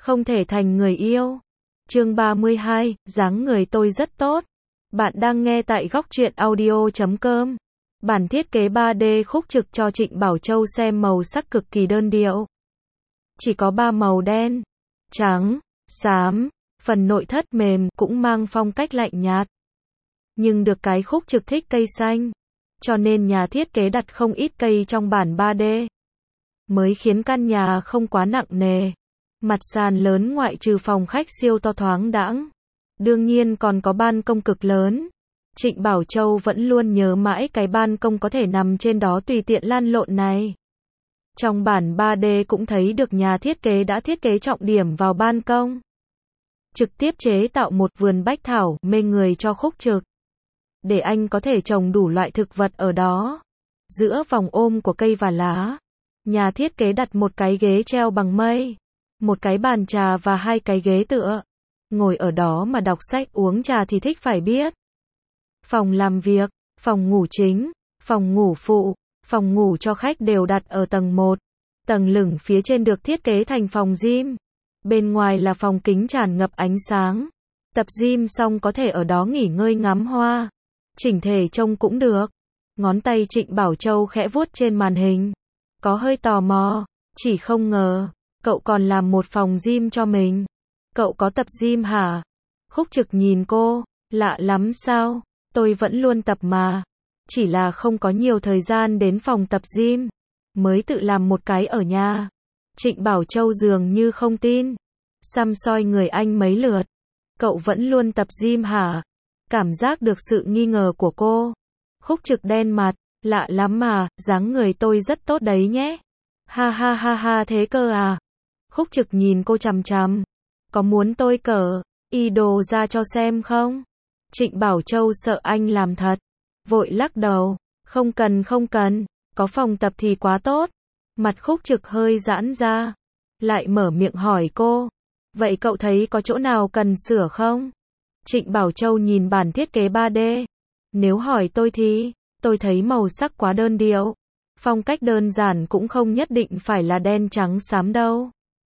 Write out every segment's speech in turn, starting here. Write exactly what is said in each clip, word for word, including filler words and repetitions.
không thể thành người yêu. Chương ba mươi hai, dáng người tôi rất tốt. Bạn đang nghe tại góc truyện audio chấm com. Bản thiết kế ba D khúc trực cho Trịnh Bảo Châu xem màu sắc cực kỳ đơn điệu. Chỉ có ba màu đen, trắng, xám, phần nội thất mềm cũng mang phong cách lạnh nhạt. Nhưng được cái khúc trực thích cây xanh, cho nên nhà thiết kế đặt không ít cây trong bản ba D. Mới khiến căn nhà không quá nặng nề. Mặt sàn lớn ngoại trừ phòng khách siêu to thoáng đãng. Đương nhiên còn có ban công cực lớn. Trịnh Bảo Châu vẫn luôn nhớ mãi cái ban công có thể nằm trên đó tùy tiện lăn lộn này. Trong bản ba D cũng thấy được nhà thiết kế đã thiết kế trọng điểm vào ban công. Trực tiếp chế tạo một vườn bách thảo mê người cho khúc trực. Để anh có thể trồng đủ loại thực vật ở đó. Giữa vòng ôm của cây và lá, nhà thiết kế đặt một cái ghế treo bằng mây, một cái bàn trà và hai cái ghế tựa. Ngồi ở đó mà đọc sách uống trà thì thích phải biết. Phòng làm việc, phòng ngủ chính, phòng ngủ phụ, phòng ngủ cho khách đều đặt ở tầng một. Tầng lửng phía trên được thiết kế thành phòng gym. Bên ngoài là phòng kính tràn ngập ánh sáng. Tập gym xong có thể ở đó nghỉ ngơi ngắm hoa. Chỉnh thể trông cũng được. Ngón tay Trịnh Bảo Châu khẽ vuốt trên màn hình. Có hơi tò mò, chỉ không ngờ, cậu còn làm một phòng gym cho mình. Cậu có tập gym hả? Khúc trực nhìn cô, lạ lắm sao? Tôi vẫn luôn tập mà. Chỉ là không có nhiều thời gian đến phòng tập gym. Mới tự làm một cái ở nhà. Trịnh Bảo Châu dường như không tin. Xăm soi người anh mấy lượt. Cậu vẫn luôn tập gym hả? Cảm giác được sự nghi ngờ của cô. Khúc trực đen mặt, lạ lắm mà, dáng người tôi rất tốt đấy nhé. Ha ha ha ha thế cơ à? Khúc trực nhìn cô chằm chằm. Có muốn tôi cởi y đồ ra cho xem không? Trịnh Bảo Châu sợ anh làm thật. Vội lắc đầu. Không cần không cần, có phòng tập thì quá tốt. Mặt khúc trực hơi giãn ra. Lại mở miệng hỏi cô. Vậy cậu thấy có chỗ nào cần sửa không? Trịnh Bảo Châu nhìn bản thiết kế ba D. Nếu hỏi tôi thì, tôi thấy màu sắc quá đơn điệu. Phong cách đơn giản cũng không nhất định phải là đen trắng xám đâu.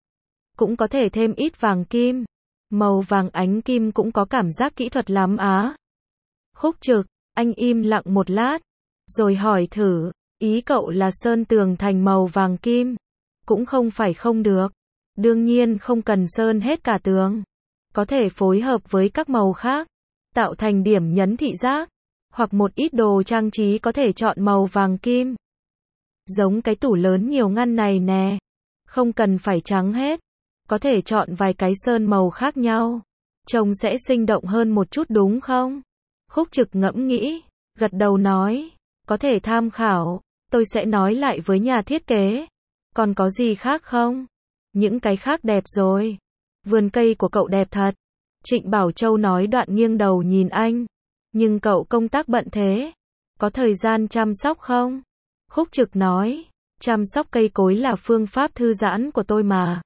Cũng có thể thêm ít vàng kim. Màu vàng ánh kim cũng có cảm giác kỹ thuật lắm á. Khúc trực, anh im lặng một lát. Rồi hỏi thử, ý cậu là sơn tường thành màu vàng kim. Cũng không phải không được. Đương nhiên không cần sơn hết cả tường. Có thể phối hợp với các màu khác. Tạo thành điểm nhấn thị giác. Hoặc một ít đồ trang trí có thể chọn màu vàng kim. Giống cái tủ lớn nhiều ngăn này nè. Không cần phải trắng hết. Có thể chọn vài cái sơn màu khác nhau. Trông sẽ sinh động hơn một chút đúng không? Khúc trực ngẫm nghĩ. Gật đầu nói. Có thể tham khảo. Tôi sẽ nói lại với nhà thiết kế. Còn có gì khác không? Những cái khác đẹp rồi. Vườn cây của cậu đẹp thật. Trịnh Bảo Châu nói đoạn nghiêng đầu nhìn anh. Nhưng cậu công tác bận thế. Có thời gian chăm sóc không? Khúc trực nói. Chăm sóc cây cối là phương pháp thư giãn của tôi mà.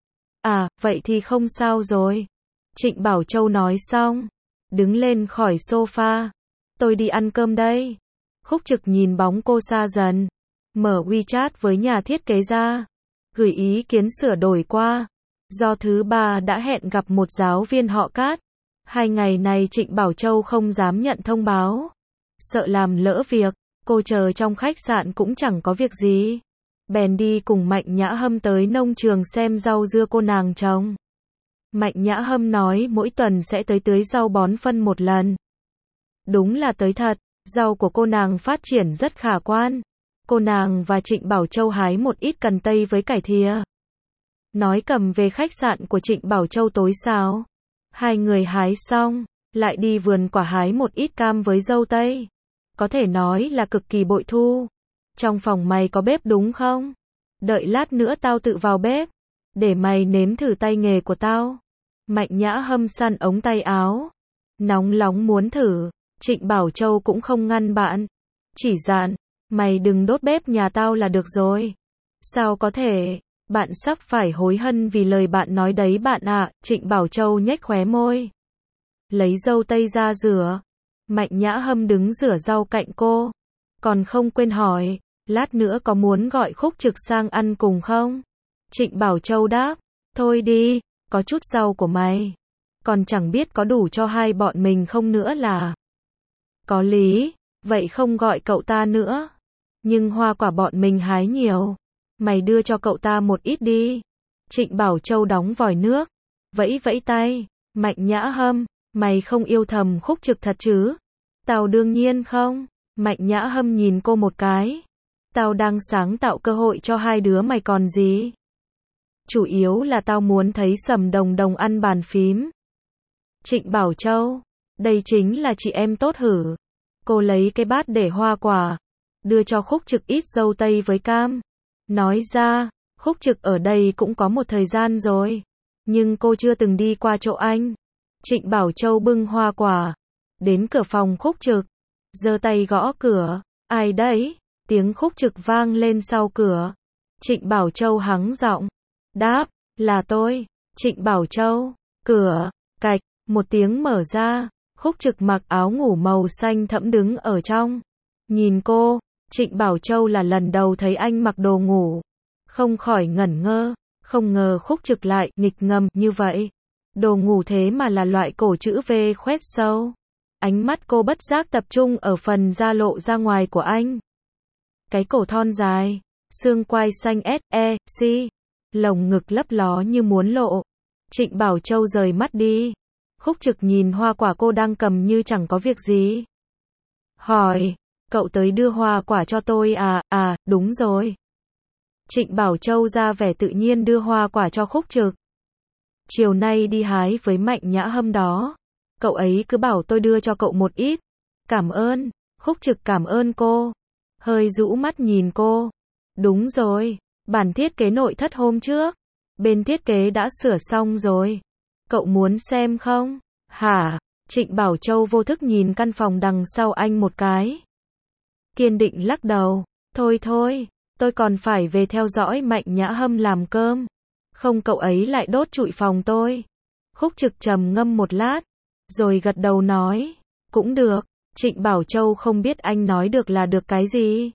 À, vậy thì không sao rồi. Trịnh Bảo Châu nói xong. Đứng lên khỏi sofa. Tôi đi ăn cơm đây. Khúc trực nhìn bóng cô xa dần. Mở WeChat với nhà thiết kế ra. Gửi ý kiến sửa đổi qua. Do thứ ba đã hẹn gặp một giáo viên họ Cát. Hai ngày này Trịnh Bảo Châu không dám nhận thông báo. Sợ làm lỡ việc. Cô chờ trong khách sạn cũng chẳng có việc gì. Bèn đi cùng Mạnh Nhã Hâm tới nông trường xem rau dưa cô nàng trồng. Mạnh Nhã Hâm nói mỗi tuần sẽ tới tưới rau bón phân một lần. Đúng là tới thật. Rau của cô nàng phát triển rất khả quan. Cô nàng và Trịnh Bảo Châu hái một ít cần tây với cải thìa. Nói cầm về khách sạn của Trịnh Bảo Châu tối sao. Hai người hái xong, lại đi vườn quả hái một ít cam với dâu tây. Có thể nói là cực kỳ bội thu. Trong phòng mày có bếp đúng không? Đợi lát nữa tao tự vào bếp. Để mày nếm thử tay nghề của tao. Mạnh Nhã Hâm săn ống tay áo. Nóng lóng muốn thử. Trịnh Bảo Châu cũng không ngăn bạn. Chỉ dặn, mày đừng đốt bếp nhà tao là được rồi. Sao có thể? Bạn sắp phải hối hận vì lời bạn nói đấy bạn ạ. Trịnh Bảo Châu nhếch khóe môi. Lấy dâu tây ra rửa. Mạnh Nhã Hâm đứng rửa rau cạnh cô. Còn không quên hỏi, lát nữa có muốn gọi Khúc Trực sang ăn cùng không? Trịnh Bảo Châu đáp, thôi đi, Có chút rau của mày. Còn chẳng biết có đủ cho hai bọn mình không nữa là. Có lý, vậy không gọi cậu ta nữa. Nhưng hoa quả bọn mình hái nhiều. Mày đưa cho cậu ta một ít đi. Trịnh Bảo Châu đóng vòi nước. Vẫy vẫy tay. Mạnh Nhã Hâm, mày không yêu thầm Khúc Trực thật chứ? Tao đương nhiên không. Mạnh Nhã Hâm nhìn cô một cái. Tao đang sáng tạo cơ hội cho hai đứa mày còn gì. Chủ yếu là tao muốn thấy Sầm Đồng Đồng ăn bàn phím. Trịnh Bảo Châu, đây chính là chị em tốt hử. Cô lấy cái bát để hoa quả, đưa cho Khúc Trực ít dâu tây với cam. Nói ra, Khúc Trực ở đây cũng có một thời gian rồi. Nhưng cô chưa từng đi qua chỗ anh. Trịnh Bảo Châu bưng hoa quả. Đến cửa phòng Khúc Trực. Giơ tay gõ cửa. Ai đấy? Tiếng Khúc Trực vang lên sau cửa. Trịnh Bảo Châu hắng giọng. Đáp, là tôi. Trịnh Bảo Châu. Cửa. Cạch. Một tiếng mở ra. Khúc Trực mặc áo ngủ màu xanh thẫm đứng ở trong. Nhìn cô. Trịnh Bảo Châu là lần đầu thấy anh mặc đồ ngủ. Không khỏi ngẩn ngơ. Không ngờ Khúc Trực lại nghịch ngầm như vậy. Đồ ngủ thế mà là loại cổ chữ V khoét sâu. Ánh mắt cô bất giác tập trung ở phần da lộ ra ngoài của anh. Cái cổ thon dài, xương quai xanh S, E, C, lồng ngực lấp ló như muốn lộ. Trịnh Bảo Châu rời mắt đi. Khúc Trực nhìn hoa quả cô đang cầm như chẳng có việc gì. Hỏi, cậu tới đưa hoa quả cho tôi à, à, đúng rồi. Trịnh Bảo Châu ra vẻ tự nhiên đưa hoa quả cho Khúc Trực. Chiều nay đi hái với Mạnh Nhã Hâm đó. Cậu ấy cứ bảo tôi đưa cho cậu một ít. Cảm ơn. Khúc Trực cảm ơn cô. Hơi rũ mắt nhìn cô. Đúng rồi. Bản thiết kế nội thất hôm trước. Bên thiết kế đã sửa xong rồi. Cậu muốn xem không? Hả? Trịnh Bảo Châu vô thức nhìn căn phòng đằng sau anh một cái. Kiên định lắc đầu. Thôi thôi. Tôi còn phải về theo dõi Mạnh Nhã Hâm làm cơm. Không cậu ấy lại đốt trụi phòng tôi. Khúc Trực trầm ngâm một lát. Rồi gật đầu nói. Cũng được. Trịnh Bảo Châu không biết anh nói được là được cái gì.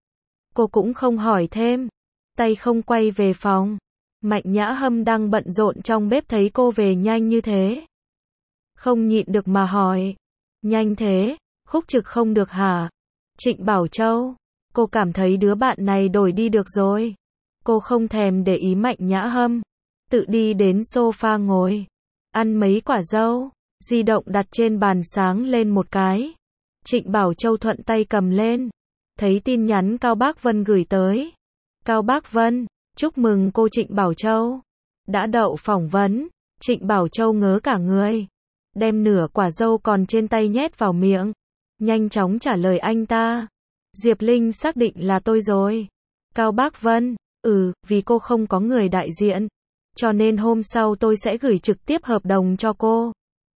Cô cũng không hỏi thêm. Tay không quay về phòng. Mạnh Nhã Hâm đang bận rộn trong bếp thấy cô về nhanh như thế. Không nhịn được mà hỏi. Nhanh thế, Khúc Trực không được hả? Trịnh Bảo Châu. Cô cảm thấy đứa bạn này đổi đi được rồi. Cô không thèm để ý Mạnh Nhã Hâm. Tự đi đến sofa ngồi. Ăn mấy quả dâu. Di động đặt trên bàn sáng lên một cái. Trịnh Bảo Châu thuận tay cầm lên. Thấy tin nhắn Cao Bác Vân gửi tới. Cao Bác Vân, chúc mừng cô Trịnh Bảo Châu. Đã đậu phỏng vấn. Trịnh Bảo Châu ngớ cả người. Đem nửa quả dâu còn trên tay nhét vào miệng. Nhanh chóng trả lời anh ta. Diệp Linh xác định là tôi rồi. Cao Bác Vân, ừ, vì cô không có người đại diện. Cho nên hôm sau tôi sẽ gửi trực tiếp hợp đồng cho cô.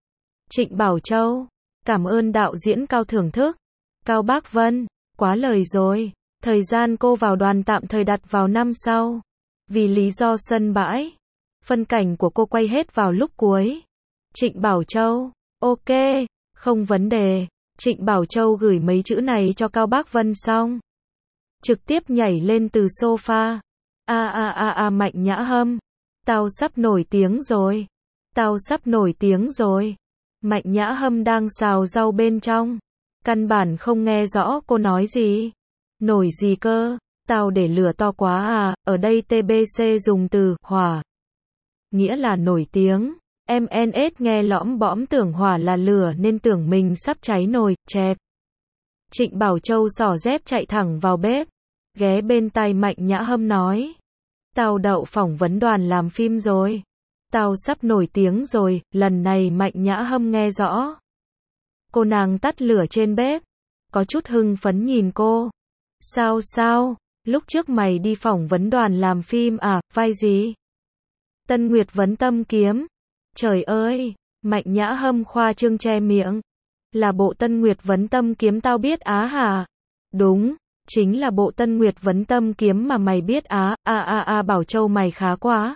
Trịnh Bảo Châu, cảm ơn đạo diễn Cao thưởng thức. Cao Bác Vân, quá lời rồi. Thời gian cô vào đoàn tạm thời đặt vào năm sau. Vì lý do sân bãi. Phân cảnh của cô quay hết vào lúc cuối. Trịnh Bảo Châu, ok, không vấn đề. Trịnh Bảo Châu gửi mấy chữ này cho Cao Bác Vân xong. Trực tiếp nhảy lên từ sofa. A a a a Mạnh Nhã Hâm. Tao sắp nổi tiếng rồi. Tao sắp nổi tiếng rồi. Mạnh Nhã Hâm đang xào rau bên trong. Căn bản không nghe rõ cô nói gì. Nổi gì cơ? Tao để lửa to quá à, ở đây tê bê xê dùng từ hỏa. Nghĩa là nổi tiếng. em en ét nghe lõm bõm tưởng hỏa là lửa nên tưởng mình sắp cháy nồi, chẹp. Trịnh Bảo Châu xỏ dép chạy thẳng vào bếp. Ghé bên tai Mạnh Nhã Hâm nói. Tao đậu phỏng vấn đoàn làm phim rồi. Tao sắp nổi tiếng rồi, lần này Mạnh Nhã Hâm nghe rõ. Cô nàng tắt lửa trên bếp. Có chút hưng phấn nhìn cô. Sao sao, lúc trước mày đi phỏng vấn đoàn làm phim à, vai gì? Tân Nguyệt Vấn Tâm Kiếm. Trời ơi, Mạnh Nhã Hâm khoa trương che miệng. Là bộ Tân Nguyệt Vấn Tâm Kiếm tao biết á hả? Đúng, chính là bộ Tân Nguyệt Vấn Tâm Kiếm mà mày biết á, a a a Bảo Châu mày khá quá.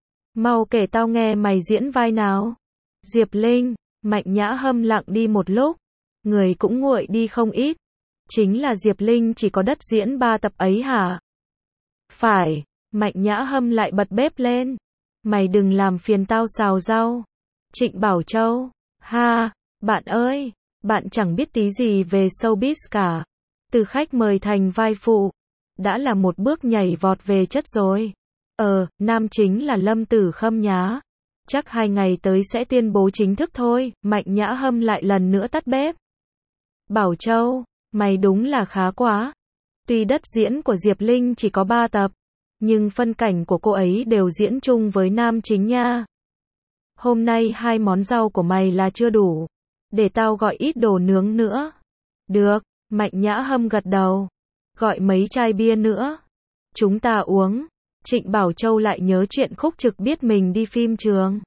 Mau kể tao nghe mày diễn vai nào. Diệp Linh, Mạnh Nhã Hâm lặng đi một lúc. Người cũng nguội đi không ít. Chính là Diệp Linh chỉ có đất diễn ba tập ấy hả? Phải, Mạnh Nhã Hâm lại bật bếp lên. Mày đừng làm phiền tao xào rau. Trịnh Bảo Châu, ha, bạn ơi, bạn chẳng biết tí gì về showbiz cả. Từ khách mời thành vai phụ, đã là một bước nhảy vọt về chất rồi. Ờ, nam chính là Lâm Tử Khâm nhá. Chắc hai ngày tới sẽ tuyên bố chính thức thôi. Mạnh Nhã Hâm lại lần nữa tắt bếp. Bảo Châu, mày đúng là khá quá. Tuy đất diễn của Diệp Linh chỉ có ba tập, nhưng phân cảnh của cô ấy đều diễn chung với nam chính nha. Hôm nay hai món rau của mày là chưa đủ. Để tao gọi ít đồ nướng nữa. Được, Mạnh Nhã Hâm gật đầu. Gọi mấy chai bia nữa. Chúng ta uống. Trịnh Bảo Châu lại nhớ chuyện Khúc Trực biết mình đi phim trường.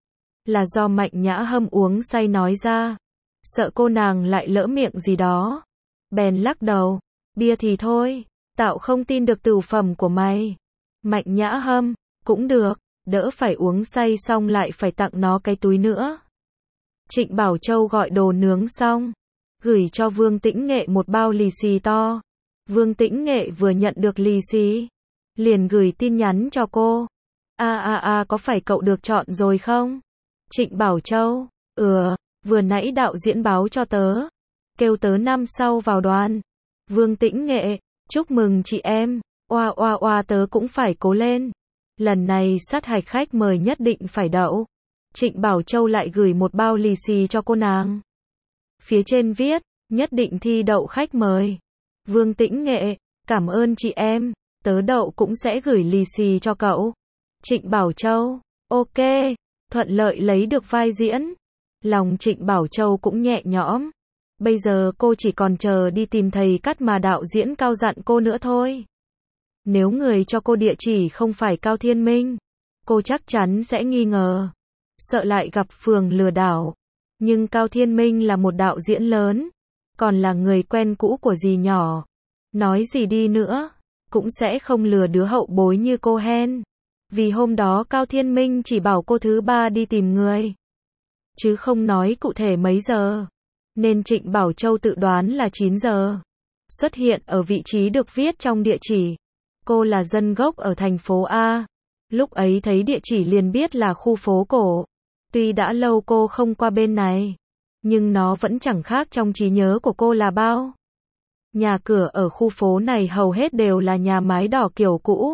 Là do Mạnh Nhã Hâm uống say nói ra. Sợ cô nàng lại lỡ miệng gì đó. Bèn lắc đầu. Bia thì thôi. Tao không tin được tửu phẩm của mày. Mạnh Nhã Hâm. Cũng được. Đỡ phải uống say xong lại phải tặng nó cái túi nữa. Trịnh Bảo Châu gọi đồ nướng xong. Gửi cho Vương Tĩnh Nghệ một bao lì xì to. Vương Tĩnh Nghệ vừa nhận được lì xì. Liền gửi tin nhắn cho cô. A a a có phải cậu được chọn rồi không? Trịnh Bảo Châu. Ừ, vừa nãy đạo diễn báo cho tớ. Kêu tớ năm sau vào đoàn. Vương Tĩnh Nghệ. Chúc mừng chị em. Oa oa oa tớ cũng phải cố lên. Lần này sát hạch khách mời nhất định phải đậu. Trịnh Bảo Châu lại gửi một bao lì xì cho cô nàng. Phía trên viết, nhất định thi đậu khách mời. Vương Tĩnh Nghệ, cảm ơn chị em, tớ đậu cũng sẽ gửi lì xì cho cậu. Trịnh Bảo Châu, ok, thuận lợi lấy được vai diễn. Lòng Trịnh Bảo Châu cũng nhẹ nhõm. Bây giờ cô chỉ còn chờ đi tìm thầy cắt mà đạo diễn Cao dặn cô nữa thôi. Nếu người cho cô địa chỉ không phải Cao Thiên Minh, cô chắc chắn sẽ nghi ngờ. Sợ lại gặp phường lừa đảo. Nhưng Cao Thiên Minh là một đạo diễn lớn, còn là người quen cũ của dì nhỏ. Nói gì đi nữa, cũng sẽ không lừa đứa hậu bối như cô Hen. Vì hôm đó Cao Thiên Minh chỉ bảo cô thứ ba đi tìm người, chứ không nói cụ thể mấy giờ. Nên Trịnh Bảo Châu tự đoán là chín giờ. Xuất hiện ở vị trí được viết trong địa chỉ. Cô là dân gốc ở thành phố A. Lúc ấy thấy địa chỉ liền biết là khu phố cổ. Tuy đã lâu cô không qua bên này, nhưng nó vẫn chẳng khác trong trí nhớ của cô là bao. Nhà cửa ở khu phố này hầu hết đều là nhà mái đỏ kiểu cũ.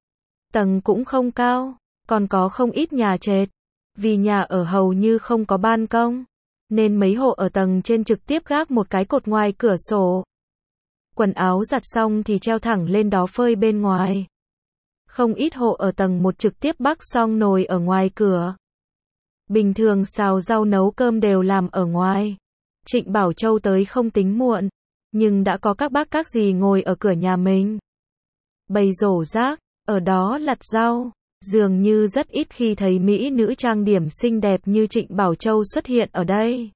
Tầng cũng không cao, còn có không ít nhà trệt. Vì nhà ở hầu như không có ban công, nên mấy hộ ở tầng trên trực tiếp gác một cái cột ngoài cửa sổ. Quần áo giặt xong thì treo thẳng lên đó phơi bên ngoài. Không ít hộ ở tầng một trực tiếp bắc xong nồi ở ngoài cửa. Bình thường xào rau nấu cơm đều làm ở ngoài. Trịnh Bảo Châu tới không tính muộn, nhưng đã có các bác các dì ngồi ở cửa nhà mình. Bày rổ rác, ở đó lặt rau. Dường như rất ít khi thấy mỹ nữ trang điểm xinh đẹp như Trịnh Bảo Châu xuất hiện ở đây.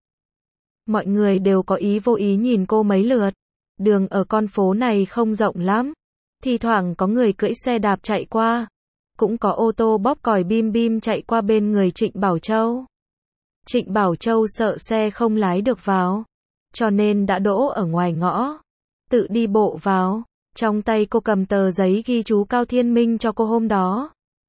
Mọi người đều có ý vô ý nhìn cô mấy lượt. Đường ở con phố này không rộng lắm. Thì thoảng có người cưỡi xe đạp chạy qua. Cũng có ô tô bóp còi bim bim chạy qua bên người Trịnh Bảo Châu. Trịnh Bảo Châu sợ xe không lái được vào, cho nên đã đỗ ở ngoài ngõ. Tự đi bộ vào. Trong tay cô cầm tờ giấy ghi chú Cao Thiên Minh cho cô hôm đó.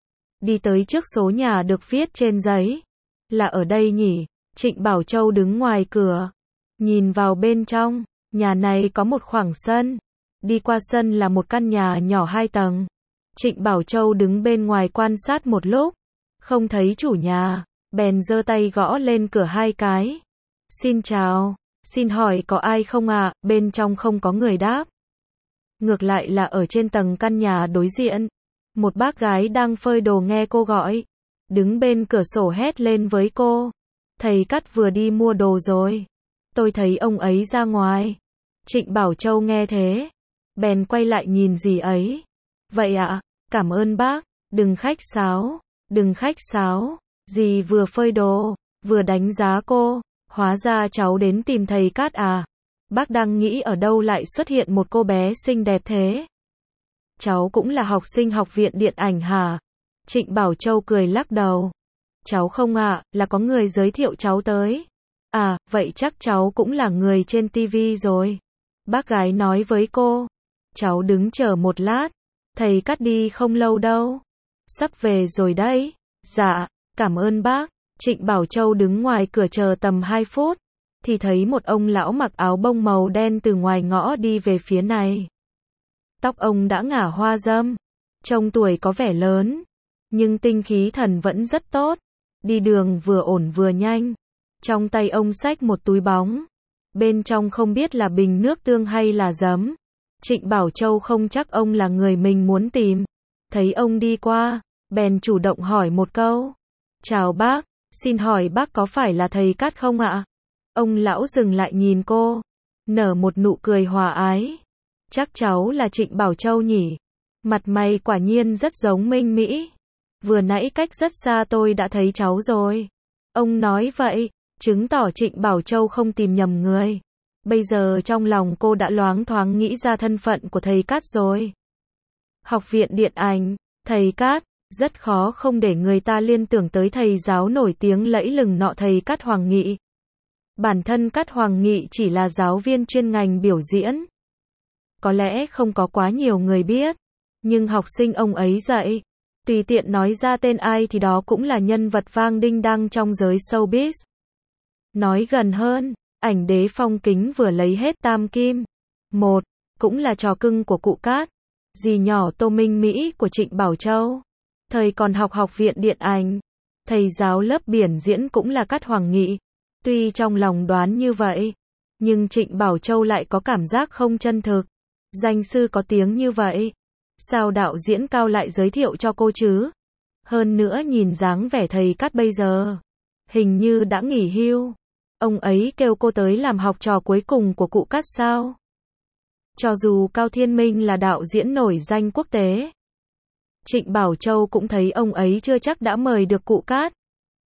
Đi tới trước số nhà được viết trên giấy. Là ở đây nhỉ? Trịnh Bảo Châu đứng ngoài cửa. Nhìn vào bên trong. Nhà này có một khoảng sân. Đi qua sân là một căn nhà nhỏ hai tầng. Trịnh Bảo Châu đứng bên ngoài quan sát một lúc. Không thấy chủ nhà. Bèn giơ tay gõ lên cửa hai cái. Xin chào. Xin hỏi có ai không ạ? À? Bên trong không có người đáp. Ngược lại là ở trên tầng căn nhà đối diện. Một bác gái đang phơi đồ nghe cô gọi. Đứng bên cửa sổ hét lên với cô. Thầy Cắt vừa đi mua đồ rồi. Tôi thấy ông ấy ra ngoài. Trịnh Bảo Châu nghe thế. Bèn quay lại nhìn dì ấy. Vậy ạ, à, cảm ơn bác. Đừng khách sáo. Đừng khách sáo. Dì vừa phơi đồ, vừa đánh giá cô. Hóa ra cháu đến tìm thầy Cát à. Bác đang nghĩ ở đâu lại xuất hiện một cô bé xinh đẹp thế. Cháu cũng là học sinh học viện điện ảnh hả? Trịnh Bảo Châu cười lắc đầu. Cháu không ạ, à, là có người giới thiệu cháu tới. À, vậy chắc cháu cũng là người trên tivi rồi. Bác gái nói với cô. Cháu đứng chờ một lát. Thầy Cắt đi không lâu đâu. Sắp về rồi đấy. Dạ, cảm ơn bác. Trịnh Bảo Châu đứng ngoài cửa chờ tầm hai phút, thì thấy một ông lão mặc áo bông màu đen từ ngoài ngõ đi về phía này. Tóc ông đã ngả hoa râm, trông tuổi có vẻ lớn, nhưng tinh khí thần vẫn rất tốt, đi đường vừa ổn vừa nhanh. Trong tay ông xách một túi bóng, bên trong không biết là bình nước tương hay là giấm. Trịnh Bảo Châu không chắc ông là người mình muốn tìm. Thấy ông đi qua, bèn chủ động hỏi một câu. Chào bác, xin hỏi bác có phải là thầy Cát không ạ? Ông lão dừng lại nhìn cô, nở một nụ cười hòa ái. Chắc cháu là Trịnh Bảo Châu nhỉ? Mặt mày quả nhiên rất giống Minh Mỹ. Vừa nãy cách rất xa tôi đã thấy cháu rồi. Ông nói vậy, chứng tỏ Trịnh Bảo Châu không tìm nhầm người. Bây giờ trong lòng cô đã loáng thoáng nghĩ ra thân phận của thầy Cát rồi. Học viện điện ảnh, thầy Cát, rất khó không để người ta liên tưởng tới thầy giáo nổi tiếng lẫy lừng nọ thầy Cát Hoàng Nghị. Bản thân Cát Hoàng Nghị chỉ là giáo viên chuyên ngành biểu diễn. Có lẽ không có quá nhiều người biết, nhưng học sinh ông ấy dạy, tùy tiện nói ra tên ai thì đó cũng là nhân vật vang đinh đăng trong giới showbiz. Nói gần hơn, ảnh đế Phong Kính vừa lấy hết tam kim. Một, cũng là trò cưng của cụ Cát, dì nhỏ Tô Minh Mỹ của Trịnh Bảo Châu. Thời còn học học viện điện ảnh, thầy giáo lớp biển diễn cũng là Cát Hoàng Nghị. Tuy trong lòng đoán như vậy, nhưng Trịnh Bảo Châu lại có cảm giác không chân thực. Danh sư có tiếng như vậy, sao đạo diễn Cao lại giới thiệu cho cô chứ? Hơn nữa nhìn dáng vẻ thầy Cát bây giờ, hình như đã nghỉ hưu. Ông ấy kêu cô tới làm học trò cuối cùng của cụ Cát sao? Cho dù Cao Thiên Minh là đạo diễn nổi danh quốc tế, Trịnh Bảo Châu cũng thấy ông ấy chưa chắc đã mời được cụ Cát.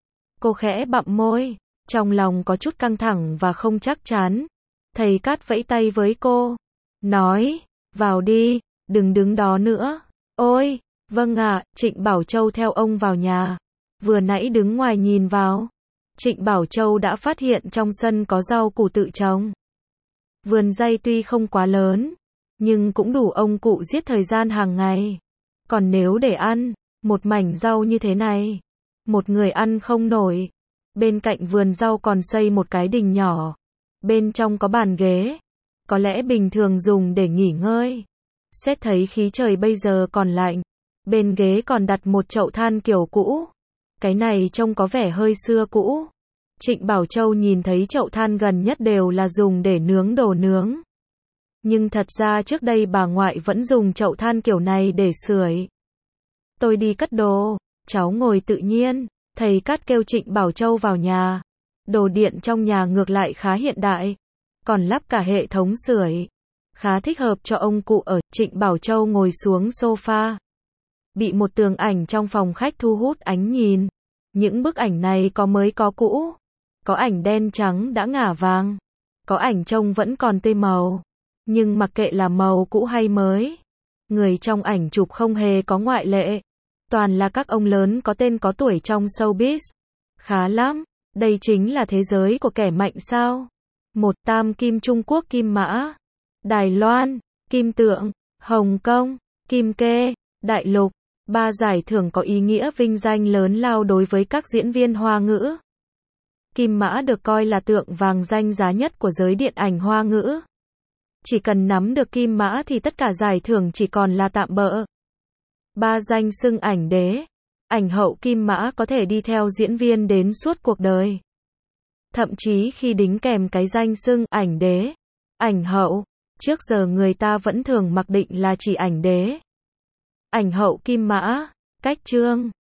Cô khẽ bặm môi, trong lòng có chút căng thẳng và không chắc chắn. Thầy Cát vẫy tay với cô, nói, vào đi, đừng đứng đó nữa. Ôi, vâng ạ, Trịnh Bảo Châu theo ông vào nhà. Vừa nãy đứng ngoài nhìn vào, Trịnh Bảo Châu đã phát hiện trong sân có rau củ tự trồng. Vườn dây tuy không quá lớn, nhưng cũng đủ ông cụ giết thời gian hàng ngày. Còn nếu để ăn, một mảnh rau như thế này, một người ăn không nổi. Bên cạnh vườn rau còn xây một cái đình nhỏ. Bên trong có bàn ghế, có lẽ bình thường dùng để nghỉ ngơi. Xét thấy khí trời bây giờ còn lạnh, bên ghế còn đặt một chậu than kiểu cũ. Cái này trông có vẻ hơi xưa cũ. Trịnh Bảo Châu nhìn thấy chậu than gần nhất đều là dùng để nướng đồ nướng. Nhưng thật ra trước đây bà ngoại vẫn dùng chậu than kiểu này để sưởi. Tôi đi cất đồ, cháu ngồi tự nhiên. Thầy Cát kêu Trịnh Bảo Châu vào nhà. Đồ điện trong nhà ngược lại khá hiện đại, còn lắp cả hệ thống sưởi, khá thích hợp cho ông cụ ở. Trịnh Bảo Châu ngồi xuống sofa. Bị một tường ảnh trong phòng khách thu hút ánh nhìn. Những bức ảnh này có mới có cũ. Có ảnh đen trắng đã ngả vàng, có ảnh trông vẫn còn tươi màu. Nhưng mặc kệ là màu cũ hay mới, người trong ảnh chụp không hề có ngoại lệ. Toàn là các ông lớn có tên có tuổi trong showbiz. Khá lắm, đây chính là thế giới của kẻ mạnh sao? Một tam kim Trung Quốc kim mã, Đài Loan, kim tượng, Hồng Kông, kim kê, đại lục. Ba giải thưởng có ý nghĩa vinh danh lớn lao đối với các diễn viên Hoa ngữ. Kim mã được coi là tượng vàng danh giá nhất của giới điện ảnh Hoa ngữ. Chỉ cần nắm được kim mã thì tất cả giải thưởng chỉ còn là tạm bợ. Ba danh xưng ảnh đế, ảnh hậu kim mã có thể đi theo diễn viên đến suốt cuộc đời. Thậm chí khi đính kèm cái danh xưng ảnh đế, ảnh hậu, trước giờ người ta vẫn thường mặc định là chỉ ảnh đế. Ảnh hậu kim mã, cách trương,